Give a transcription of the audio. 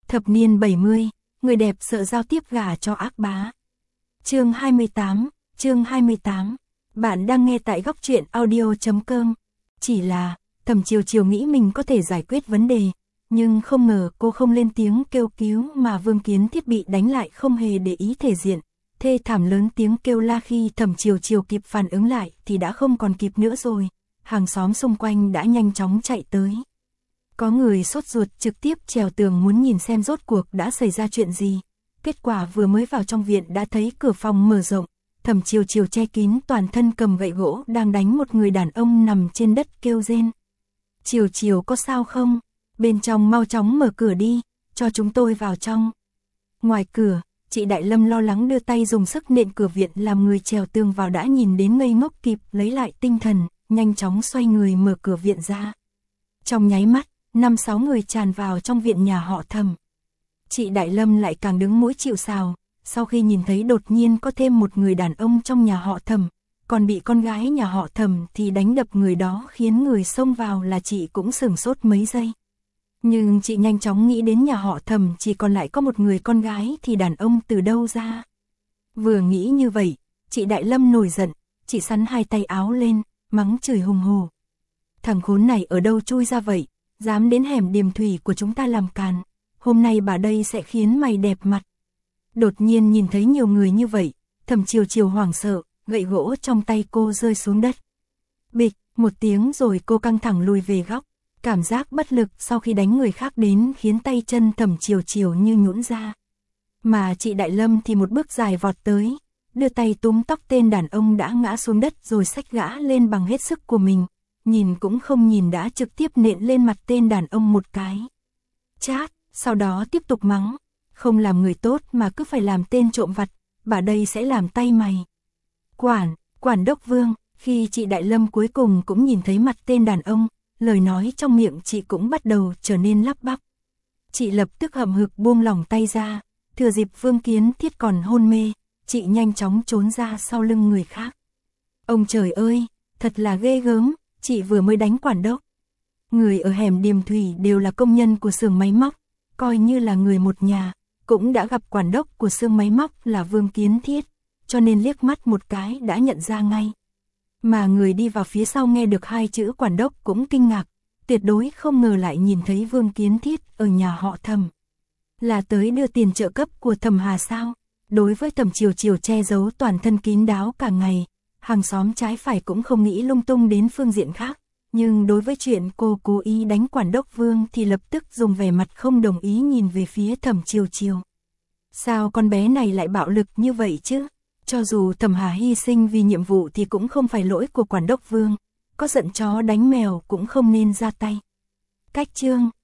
Thập niên 70, người đẹp sợ giao tiếp gả cho ác bá. Chương 28. Bạn đang nghe tại góc truyện audio.com. Chỉ là, Thẩm Chiều Chiều nghĩ mình có thể giải quyết vấn đề, nhưng không ngờ cô không lên tiếng kêu cứu mà Vương Kiến Thiết bị đánh lại không hề để ý thể diện. Thê thảm lớn tiếng kêu la khi Thẩm Chiều Chiều kịp phản ứng lại thì đã không còn kịp nữa rồi. Hàng xóm xung quanh đã nhanh chóng chạy tới. Có người sốt ruột trực tiếp trèo tường muốn nhìn xem rốt cuộc đã xảy ra chuyện gì. Kết quả vừa mới vào trong viện đã thấy cửa phòng mở rộng. Thẩm Chiều Chiều che kín toàn thân cầm gậy gỗ đang đánh một người đàn ông nằm trên đất kêu rên. Chiều Chiều có sao không? Bên trong mau chóng mở cửa đi, cho chúng tôi vào trong. Ngoài cửa, chị Đại Lâm lo lắng đưa tay dùng sức nện cửa viện làm người trèo tường vào đã nhìn đến ngây ngốc kịp lấy lại tinh thần, nhanh chóng xoay người mở cửa viện ra. Trong nháy mắt, 5-6 người tràn vào trong viện nhà họ Thẩm. Chị Đại Lâm lại càng đứng mũi chịu sào, sau khi nhìn thấy đột nhiên có thêm một người đàn ông trong nhà họ Thẩm, còn bị con gái nhà họ Thẩm thì đánh đập người đó khiến người xông vào là chị cũng sửng sốt mấy giây. Nhưng chị nhanh chóng nghĩ đến nhà họ Thẩm chỉ còn lại có một người con gái thì đàn ông từ đâu ra. Vừa nghĩ như vậy, chị Đại Lâm nổi giận, chị sắn hai tay áo lên, mắng chửi hùng hổ. Thằng khốn này ở đâu chui ra vậy, dám đến hẻm Điềm Thủy của chúng ta làm càn, hôm nay bà đây sẽ khiến mày đẹp mặt. Đột nhiên nhìn thấy nhiều người như vậy, Thẩm Chiều Chiều hoảng sợ, gậy gỗ trong tay cô rơi xuống đất. Bịch, một tiếng rồi cô căng thẳng lùi về góc, cảm giác bất lực sau khi đánh người khác đến khiến tay chân Thẩm Chiều Chiều như nhũn ra. Mà chị Đại Lâm thì một bước dài vọt tới, đưa tay túm tóc tên đàn ông đã ngã xuống đất rồi xách gã lên bằng hết sức của mình, nhìn cũng không nhìn đã trực tiếp nện lên mặt tên đàn ông một cái. Chát, sau đó tiếp tục mắng, không làm người tốt mà cứ phải làm tên trộm vặt, bà đây sẽ làm tay mày. Quản đốc Vương, khi chị Đại Lâm cuối cùng cũng nhìn thấy mặt tên đàn ông, lời nói trong miệng chị cũng bắt đầu trở nên lắp bắp. Chị lập tức hậm hực buông lỏng tay ra, thừa dịp Vương Kiến Thiết còn hôn mê, chị nhanh chóng trốn ra sau lưng người khác. Ông trời ơi, thật là ghê gớm, chị vừa mới đánh quản đốc. Người ở hẻm Điềm Thủy đều là công nhân của xưởng máy móc, coi như là người một nhà, cũng đã gặp quản đốc của xưởng máy móc là Vương Kiến Thiết, cho nên liếc mắt một cái đã nhận ra ngay. Mà người đi vào phía sau nghe được hai chữ quản đốc cũng kinh ngạc, tuyệt đối không ngờ lại nhìn thấy Vương Kiến Thiết ở nhà họ Thẩm. Là tới đưa tiền trợ cấp của Thẩm Hà sao? Đối với Thẩm Chiều Chiều che giấu toàn thân kín đáo cả ngày, hàng xóm trái phải cũng không nghĩ lung tung đến phương diện khác, nhưng đối với chuyện cô cố ý đánh quản đốc Vương thì lập tức dùng vẻ mặt không đồng ý nhìn về phía Thẩm Chiều Chiều. Sao con bé này lại bạo lực như vậy chứ? Cho dù Thẩm Hà hy sinh vì nhiệm vụ thì cũng không phải lỗi của quản đốc Vương, có giận chó đánh mèo cũng không nên ra tay. Cách chương